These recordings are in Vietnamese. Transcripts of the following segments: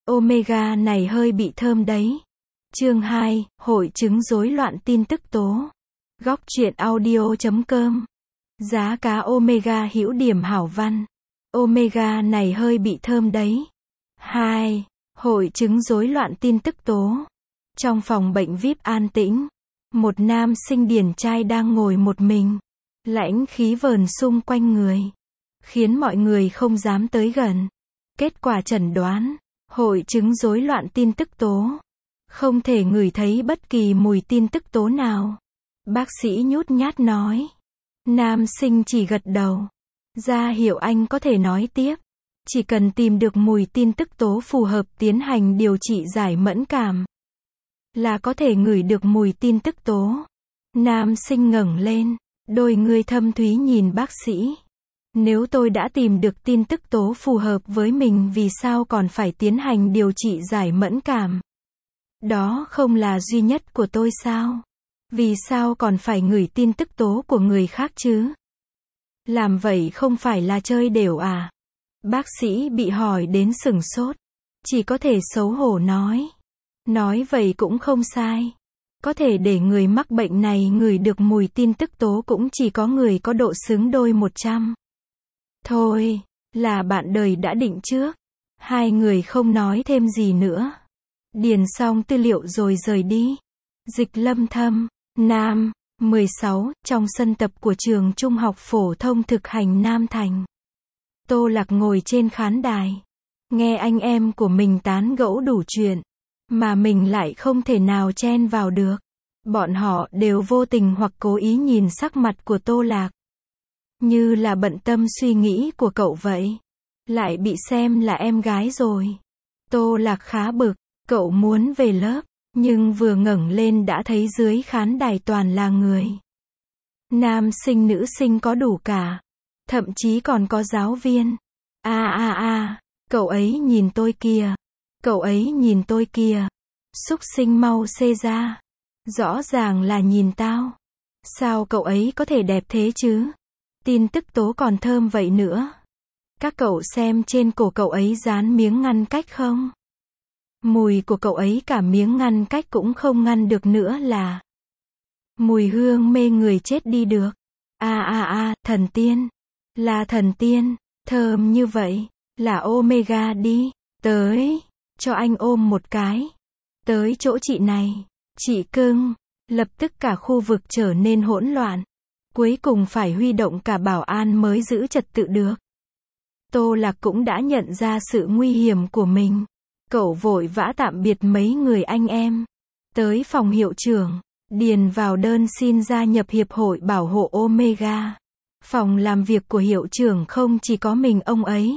Omega này hơi bị thơm đấy. Chương 2, hội chứng rối loạn tin tức tố. Góc truyện audio.com. Giá cá Omega hữu điểm hảo văn. Omega này hơi bị thơm đấy. 2. Hội chứng rối loạn tin tức tố. Trong phòng bệnh VIP an tĩnh, một nam sinh điển trai đang ngồi một mình. Lãnh khí vờn xung quanh người, khiến mọi người không dám tới gần. Kết quả chẩn đoán, hội chứng rối loạn tin tức tố. Không thể ngửi thấy bất kỳ mùi tin tức tố nào. Bác sĩ nhút nhát nói. Nam sinh chỉ gật đầu, ra hiệu anh có thể nói tiếp. Chỉ cần tìm được mùi tin tức tố phù hợp tiến hành điều trị giải mẫn cảm, là có thể ngửi được mùi tin tức tố. Nam sinh ngẩng lên, đôi người thâm thúy nhìn bác sĩ. Nếu tôi đã tìm được tin tức tố phù hợp với mình, vì sao còn phải tiến hành điều trị giải mẫn cảm? Đó không là duy nhất của tôi sao? Vì sao còn phải ngửi tin tức tố của người khác chứ? Làm vậy không phải là chơi đều à? Bác sĩ bị hỏi đến sửng sốt, chỉ có thể xấu hổ nói. Nói vậy cũng không sai. Có thể để người mắc bệnh này ngửi được mùi tin tức tố cũng chỉ có người có độ xứng đôi 100. Thôi, là bạn đời đã định trước. Hai người không nói thêm gì nữa. Điền xong tư liệu rồi rời đi. Dịch Lâm Thâm, nam, 16, trong sân tập của trường Trung học phổ thông thực hành Nam Thành. Tô Lạc ngồi trên khán đài, nghe anh em của mình tán gẫu đủ chuyện, mà mình lại không thể nào chen vào được. Bọn họ đều vô tình hoặc cố ý nhìn sắc mặt của Tô Lạc, như là bận tâm suy nghĩ của cậu vậy. Lại bị xem là em gái rồi. Tô Lạc khá bực, cậu muốn về lớp, nhưng vừa ngẩng lên đã thấy dưới khán đài toàn là người. Nam sinh nữ sinh có đủ cả. Thậm chí còn có giáo viên. Cậu ấy nhìn tôi kìa. Cậu ấy nhìn tôi kìa. Xúc sinh mau xê ra. Rõ ràng là nhìn tao. Sao cậu ấy có thể đẹp thế chứ? Tin tức tố còn thơm vậy nữa. Các cậu xem trên cổ cậu ấy dán miếng ngăn cách không? Mùi của cậu ấy cả miếng ngăn cách cũng không ngăn được nữa là. Mùi hương mê người chết đi được. Thần tiên. Là thần tiên. Thơm như vậy. Là Omega đi. Tới. Cho anh ôm một cái. Tới chỗ chị này. Chị cưng. Lập tức cả khu vực trở nên hỗn loạn. Cuối cùng phải huy động cả bảo an mới giữ trật tự được. Tô Lạc cũng đã nhận ra sự nguy hiểm của mình. Cậu vội vã tạm biệt mấy người anh em. Tới phòng hiệu trưởng, điền vào đơn xin gia nhập Hiệp hội Bảo hộ Omega. Phòng làm việc của hiệu trưởng không chỉ có mình ông ấy,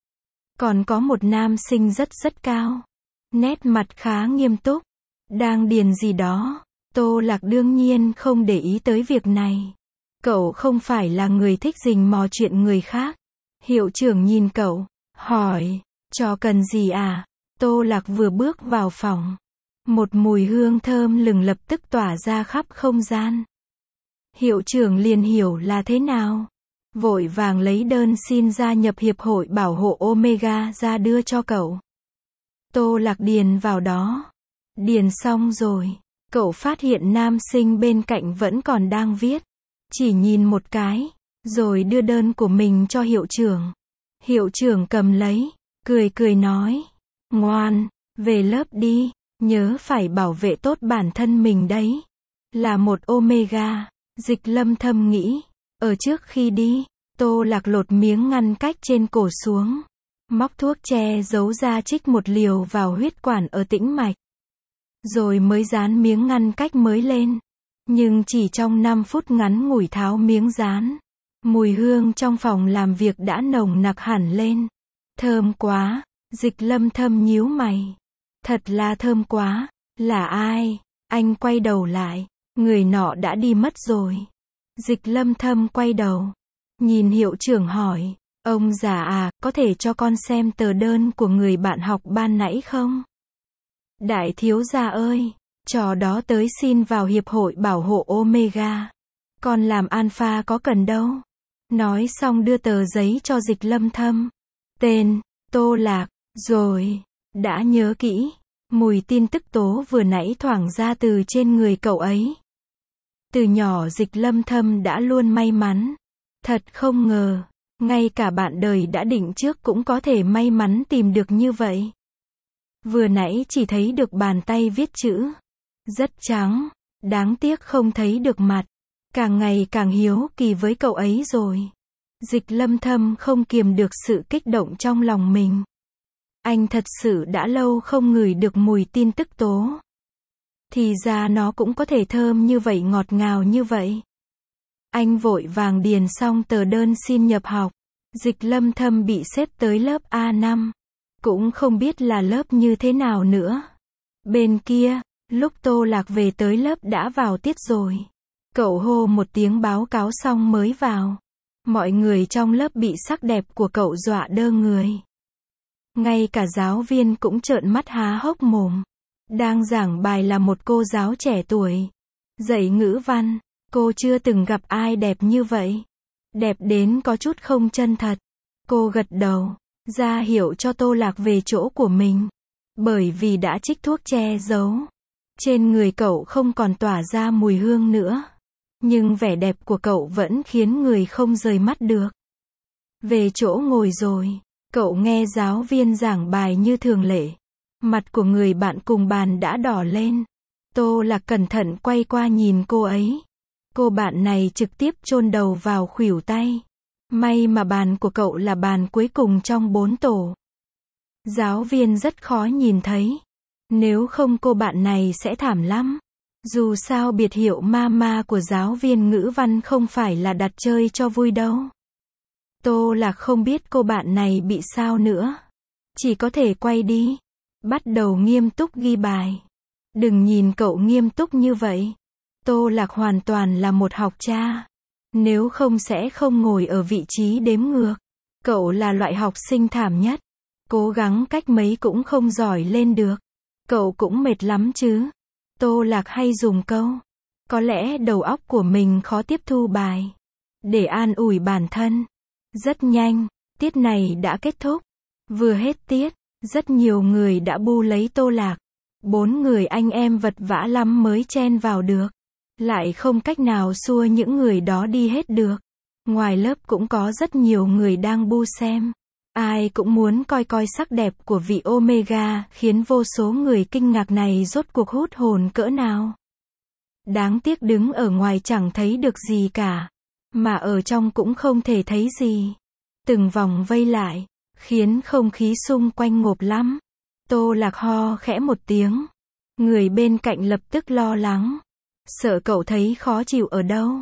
còn có một nam sinh rất cao. Nét mặt khá nghiêm túc. Đang điền gì đó. Tô Lạc đương nhiên không để ý tới việc này. Cậu không phải là người thích rình mò chuyện người khác. Hiệu trưởng nhìn cậu, hỏi, cho cần gì à? Tô Lạc vừa bước vào phòng, một mùi hương thơm lừng lập tức tỏa ra khắp không gian. Hiệu trưởng liền hiểu là thế nào. Vội vàng lấy đơn xin gia nhập Hiệp hội Bảo hộ Omega ra đưa cho cậu. Tô Lạc điền vào đó. Điền xong rồi, cậu phát hiện nam sinh bên cạnh vẫn còn đang viết. Chỉ nhìn một cái, rồi đưa đơn của mình cho hiệu trưởng. Hiệu trưởng cầm lấy, cười nói. Ngoan, về lớp đi, nhớ phải bảo vệ tốt bản thân mình đấy. Là một Omega, Dịch Lâm Thâm nghĩ. Ở trước khi đi, Tô Lạc lột miếng ngăn cách trên cổ xuống. Móc thuốc che giấu ra trích một liều vào huyết quản ở tĩnh mạch. Rồi mới dán miếng ngăn cách mới lên. Nhưng chỉ trong 5 phút ngắn ngủi tháo miếng dán, mùi hương trong phòng làm việc đã nồng nặc hẳn lên. Thơm quá. Dịch Lâm Thâm nhíu mày. Thật là thơm quá. Là ai? Anh quay đầu lại. Người nọ đã đi mất rồi. Dịch Lâm Thâm quay đầu, nhìn hiệu trưởng hỏi. Ông già à, có thể cho con xem tờ đơn của người bạn học ban nãy không? Đại thiếu gia ơi, trò đó tới xin vào Hiệp hội Bảo hộ Omega. Con làm alpha có cần đâu. Nói xong đưa tờ giấy cho Dịch Lâm Thâm. Tên, Tô Lạc. Rồi, Đã nhớ kỹ, mùi tin tức tố vừa nãy thoảng ra từ trên người cậu ấy. Từ nhỏ Dịch Lâm Thâm đã luôn may mắn. Thật không ngờ, ngay cả bạn đời đã định trước cũng có thể may mắn tìm được như vậy. Vừa nãy chỉ thấy được bàn tay viết chữ. Rất trắng, đáng tiếc không thấy được mặt. Càng ngày càng hiếu kỳ với cậu ấy rồi. Dịch Lâm Thâm không kiềm được sự kích động trong lòng mình. Anh thật sự đã lâu không ngửi được mùi tin tức tố. Thì ra nó cũng có thể thơm như vậy, ngọt ngào như vậy. Anh vội vàng điền xong tờ đơn xin nhập học. Dịch Lâm Thâm bị xếp tới lớp A5. Cũng không biết là lớp như thế nào nữa. Bên kia, lúc Tô Lạc về tới lớp đã vào tiết rồi. Cậu hô một tiếng báo cáo xong mới vào. Mọi người trong lớp bị sắc đẹp của cậu dọa đơ người. Ngay cả giáo viên cũng trợn mắt há hốc mồm. Đang giảng bài là một cô giáo trẻ tuổi. Dạy ngữ văn, cô chưa từng gặp ai đẹp như vậy. Đẹp đến có chút không chân thật. Cô gật đầu, ra hiệu cho Tô Lạc về chỗ của mình. Bởi vì đã trích thuốc che giấu. Trên người cậu không còn tỏa ra mùi hương nữa. Nhưng vẻ đẹp của cậu vẫn khiến người không rời mắt được. Về chỗ ngồi rồi, cậu nghe giáo viên giảng bài như thường lệ. Mặt của người bạn cùng bàn đã đỏ lên. Tô Lạc cẩn thận quay qua nhìn cô ấy. Cô bạn này trực tiếp chôn đầu vào khuỷu tay. May mà bàn của cậu là bàn cuối cùng trong 4 tổ. Giáo viên rất khó nhìn thấy. Nếu không cô bạn này sẽ thảm lắm. Dù sao biệt hiệu mama của giáo viên ngữ văn không phải là đặt chơi cho vui đâu. Tô Lạc không biết cô bạn này bị sao nữa. Chỉ có thể quay đi. Bắt đầu nghiêm túc ghi bài. Đừng nhìn cậu nghiêm túc như vậy. Tô Lạc hoàn toàn là một học cha. Nếu không sẽ không ngồi ở vị trí đếm ngược. Cậu là loại học sinh thảm nhất. Cố gắng cách mấy cũng không giỏi lên được. Cậu cũng mệt lắm chứ. Tô Lạc hay dùng câu. Có lẽ đầu óc của mình khó tiếp thu bài. Để an ủi bản thân. Rất nhanh, tiết này đã kết thúc. Vừa hết tiết, rất nhiều người đã bu lấy Tô Lạc. 4 người anh em vật vã lắm mới chen vào được. Lại không cách nào xua những người đó đi hết được. Ngoài lớp cũng có rất nhiều người đang bu xem. Ai cũng muốn coi coi sắc đẹp của vị Omega, khiến vô số người kinh ngạc này rốt cuộc hút hồn cỡ nào. Đáng tiếc đứng ở ngoài chẳng thấy được gì cả. Mà ở trong cũng không thể thấy gì. Từng vòng vây lại, khiến không khí xung quanh ngộp lắm. Tô Lạc ho khẽ một tiếng. Người bên cạnh lập tức lo lắng. Sợ cậu thấy khó chịu ở đâu.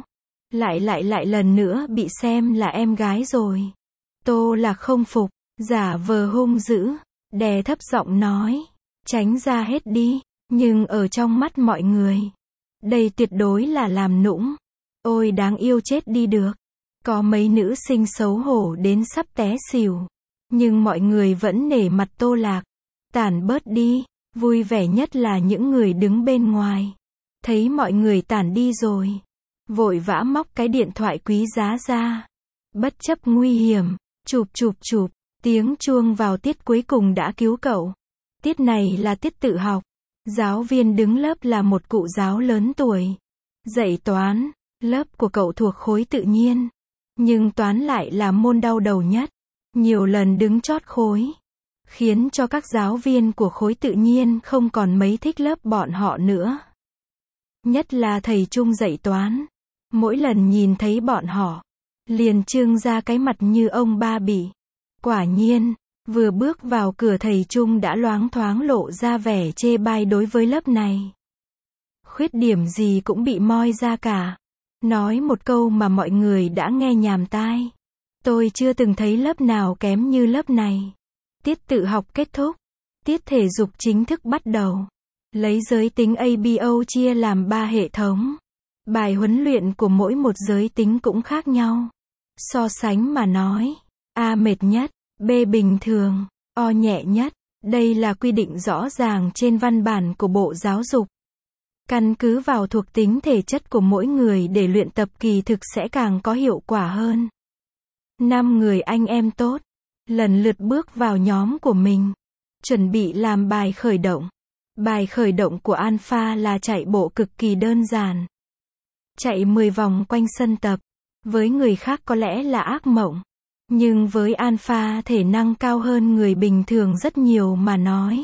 Lại lần nữa bị xem là em gái rồi. Tô Lạc không phục, giả vờ hung dữ, đè thấp giọng nói. Tránh ra hết đi. Nhưng ở trong mắt mọi người, đây tuyệt đối là làm nũng. Ôi đáng yêu chết đi được. Có mấy nữ sinh xấu hổ đến sắp té xỉu. Nhưng mọi người vẫn nể mặt Tô Lạc. Tản bớt đi. Vui vẻ nhất là những người đứng bên ngoài. Thấy mọi người tản đi rồi. Vội vã móc cái điện thoại quý giá ra. Bất chấp nguy hiểm. Chụp. Tiếng chuông vào tiết cuối cùng đã cứu cậu. Tiết này là tiết tự học. Giáo viên đứng lớp là một cụ giáo lớn tuổi. Dạy toán. Lớp của cậu thuộc khối tự nhiên. Nhưng toán lại là môn đau đầu nhất. Nhiều lần đứng chót khối. Khiến cho các giáo viên của khối tự nhiên không còn mấy thích lớp bọn họ nữa. Nhất là thầy Trung dạy toán. Mỗi lần nhìn thấy bọn họ, liền trưng ra cái mặt như ông ba bị. Quả nhiên, vừa bước vào cửa thầy Trung đã loáng thoáng lộ ra vẻ chê bai đối với lớp này. Khuyết điểm gì cũng bị moi ra cả. Nói một câu mà mọi người đã nghe nhàm tai. Tôi chưa từng thấy lớp nào kém như lớp này. Tiết tự học kết thúc. Tiết thể dục chính thức bắt đầu. Lấy giới tính ABO chia làm 3 hệ thống. Bài huấn luyện của mỗi một giới tính cũng khác nhau. So sánh mà nói, A mệt nhất, B bình thường, O nhẹ nhất. Đây là quy định rõ ràng trên văn bản của Bộ Giáo dục. Căn cứ vào thuộc tính thể chất của mỗi người để luyện tập kỳ thực sẽ càng có hiệu quả hơn. 5 người anh em tốt, lần lượt bước vào nhóm của mình. Chuẩn bị làm bài khởi động. Bài khởi động của Alpha là chạy bộ cực kỳ đơn giản. Chạy 10 vòng quanh sân tập. Với người khác có lẽ là ác mộng. Nhưng với Alpha thể năng cao hơn người bình thường rất nhiều mà nói.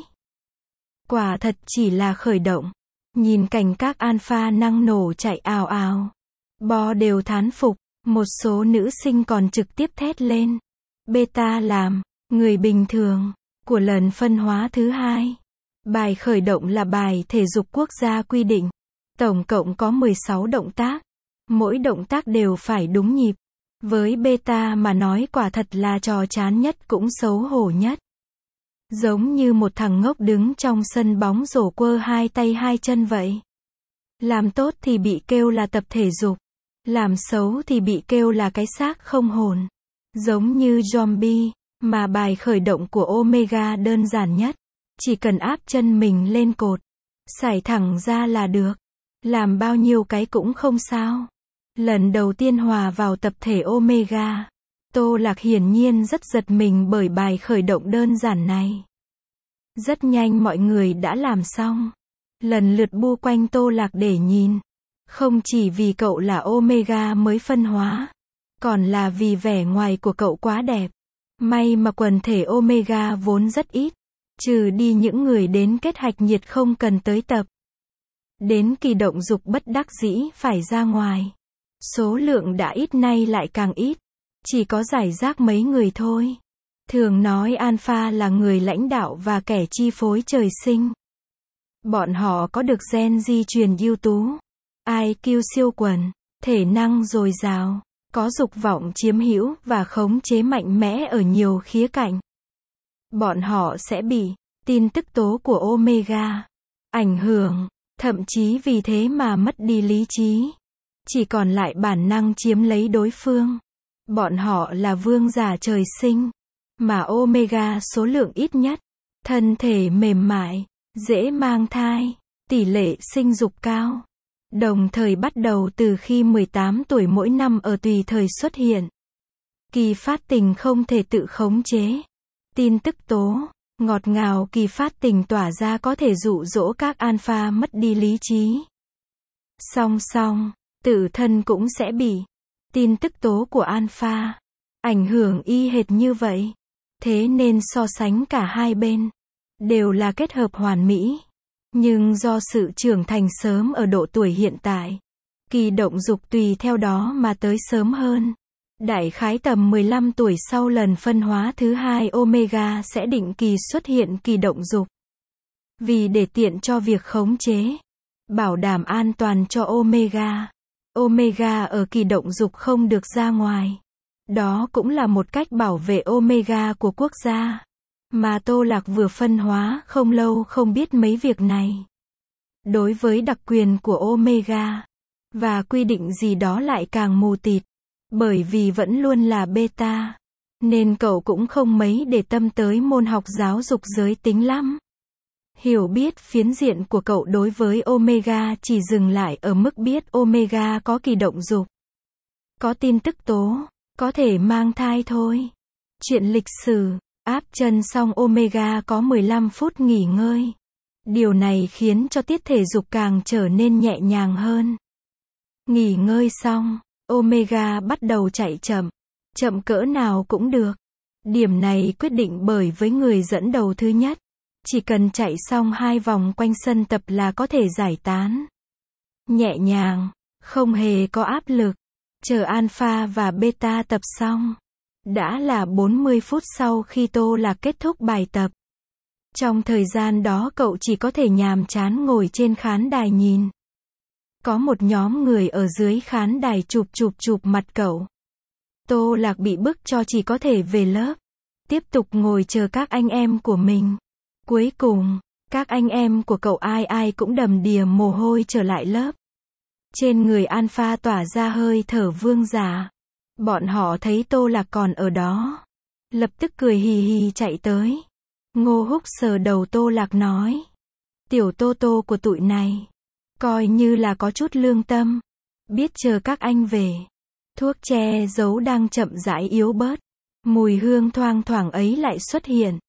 Quả thật chỉ là khởi động. Nhìn cảnh các Alpha năng nổ chạy ào ào. Bo đều thán phục. Một số nữ sinh còn trực tiếp thét lên. Beta làm, người bình thường, của lần phân hóa thứ 2. Bài khởi động là bài thể dục quốc gia quy định. Tổng cộng có 16 động tác. Mỗi động tác đều phải đúng nhịp. Với beta mà nói quả thật là trò chán nhất cũng xấu hổ nhất. Giống như một thằng ngốc đứng trong sân bóng rổ quơ hai tay hai chân vậy. Làm tốt thì bị kêu là tập thể dục. Làm xấu thì bị kêu là cái xác không hồn. Giống như zombie, mà bài khởi động của Omega đơn giản nhất. Chỉ cần áp chân mình lên cột. Sải thẳng ra là được. Làm bao nhiêu cái cũng không sao. Lần đầu tiên hòa vào tập thể Omega, Tô Lạc hiển nhiên rất giật mình bởi bài khởi động đơn giản này. Rất nhanh mọi người đã làm xong. Lần lượt bu quanh Tô Lạc để nhìn. Không chỉ vì cậu là Omega mới phân hóa, còn là vì vẻ ngoài của cậu quá đẹp. May mà quần thể Omega vốn rất ít, trừ đi những người đến kết hạch nhiệt không cần tới tập. Đến kỳ động dục bất đắc dĩ phải ra ngoài. Số lượng đã ít nay lại càng ít. Chỉ có rải rác mấy người thôi. Thường nói Alpha là người lãnh đạo và kẻ chi phối trời sinh. Bọn họ có được gen di truyền ưu tú, IQ siêu quần, thể năng dồi dào, có dục vọng chiếm hữu và khống chế mạnh mẽ ở nhiều khía cạnh. Bọn họ sẽ bị tin tức tố của Omega ảnh hưởng, thậm chí vì thế mà mất đi lý trí. Chỉ còn lại bản năng chiếm lấy đối phương. Bọn họ là vương giả trời sinh, mà Omega số lượng ít nhất, thân thể mềm mại, dễ mang thai, tỷ lệ sinh dục cao. Đồng thời bắt đầu từ khi 18 tuổi mỗi năm ở tùy thời xuất hiện. Kỳ phát tình không thể tự khống chế. Tin tức tố, ngọt ngào kỳ phát tình tỏa ra có thể dụ dỗ các alpha mất đi lý trí. Song song, tự thân cũng sẽ bị tin tức tố của alpha ảnh hưởng y hệt như vậy. Thế nên so sánh cả hai bên đều là kết hợp hoàn mỹ. Nhưng do sự trưởng thành sớm ở độ tuổi hiện tại, kỳ động dục tùy theo đó mà tới sớm hơn. Đại khái tầm 15 tuổi sau lần phân hóa thứ 2 Omega sẽ định kỳ xuất hiện kỳ động dục. Vì để tiện cho việc khống chế, bảo đảm an toàn cho Omega. Omega ở kỳ động dục không được ra ngoài. Đó cũng là một cách bảo vệ Omega của quốc gia. Mà Tô Lạc vừa phân hóa không lâu không biết mấy việc này. Đối với đặc quyền của Omega và quy định gì đó lại càng mù tịt. Bởi vì vẫn luôn là beta, nên cậu cũng không mấy để tâm tới môn học giáo dục giới tính lắm. Hiểu biết phiến diện của cậu đối với Omega chỉ dừng lại ở mức biết Omega có kỳ động dục, có tin tức tố, có thể mang thai thôi. Chuyện lịch sử, áp chân xong Omega có 15 phút nghỉ ngơi. Điều này khiến cho tiết thể dục càng trở nên nhẹ nhàng hơn. Nghỉ ngơi xong, Omega bắt đầu chạy chậm. Chậm cỡ nào cũng được. Điểm này quyết định bởi với người dẫn đầu thứ nhất. Chỉ cần chạy xong 2 vòng quanh sân tập là có thể giải tán. Nhẹ nhàng, không hề có áp lực. Chờ alpha và beta tập xong. Đã là 40 phút sau khi Tô Lạc kết thúc bài tập. Trong thời gian đó cậu chỉ có thể nhàm chán ngồi trên khán đài nhìn. Có một nhóm người ở dưới khán đài chụp mặt cậu. Tô Lạc bị bức cho chỉ có thể về lớp. Tiếp tục ngồi chờ các anh em của mình. Cuối cùng, các anh em của cậu ai ai cũng đầm đìa mồ hôi trở lại lớp. Trên người alpha tỏa ra hơi thở vương giả. Bọn họ thấy Tô Lạc còn ở đó. Lập tức cười hì hì chạy tới. Ngô Húc sờ đầu Tô Lạc nói. Tiểu Tô Tô của tụi này. Coi như là có chút lương tâm. Biết chờ các anh về. Thuốc che giấu đang chậm rãi yếu bớt. Mùi hương thoang thoảng ấy lại xuất hiện.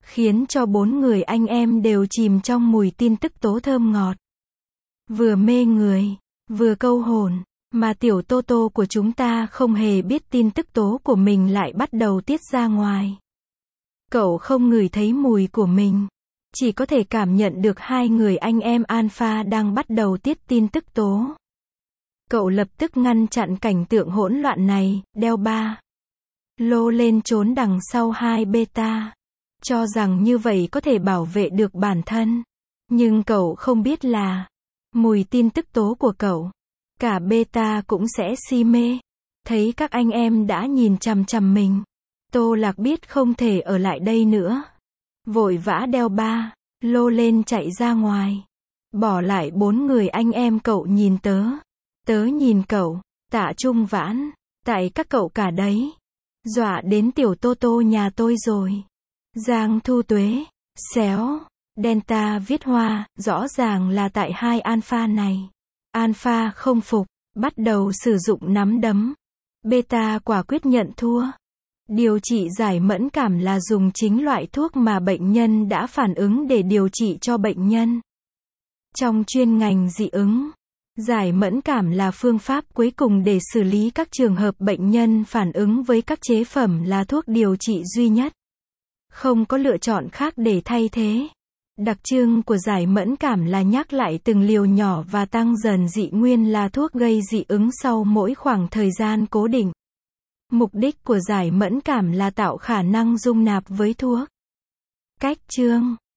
khiến cho 4 người anh em đều chìm trong mùi tin tức tố thơm ngọt. Vừa mê người, vừa câu hồn, mà tiểu Tô Tô của chúng ta không hề biết tin tức tố của mình lại bắt đầu tiết ra ngoài. Cậu không ngửi thấy mùi của mình, chỉ có thể cảm nhận được hai người anh em alpha đang bắt đầu tiết tin tức tố. Cậu lập tức ngăn chặn cảnh tượng hỗn loạn này, đeo ba lô lên trốn đằng sau hai beta, cho rằng như vậy có thể bảo vệ được bản thân. Nhưng cậu không biết là, mùi tin tức tố của cậu, cả beta cũng sẽ si mê. Thấy các anh em đã nhìn chằm chằm mình, Tô Lạc biết không thể ở lại đây nữa. Vội vã đeo ba lô lên chạy ra ngoài. Bỏ lại 4 người anh em cậu nhìn tớ. Tớ nhìn cậu, Tạ Trung Vãn, tại các cậu cả đấy. Dọa đến tiểu Tô Tô nhà tôi rồi. Giang Thu Tuế, xéo, Delta viết hoa, rõ ràng là tại hai alpha này. Alpha không phục, bắt đầu sử dụng nắm đấm. Beta quả quyết nhận thua. Điều trị giải mẫn cảm là dùng chính loại thuốc mà bệnh nhân đã phản ứng để điều trị cho bệnh nhân. Trong chuyên ngành dị ứng, giải mẫn cảm là phương pháp cuối cùng để xử lý các trường hợp bệnh nhân phản ứng với các chế phẩm là thuốc điều trị duy nhất. Không có lựa chọn khác để thay thế. Đặc trưng của giải mẫn cảm là nhắc lại từng liều nhỏ và tăng dần dị nguyên là thuốc gây dị ứng sau mỗi khoảng thời gian cố định. Mục đích của giải mẫn cảm là tạo khả năng dung nạp với thuốc. Cách chương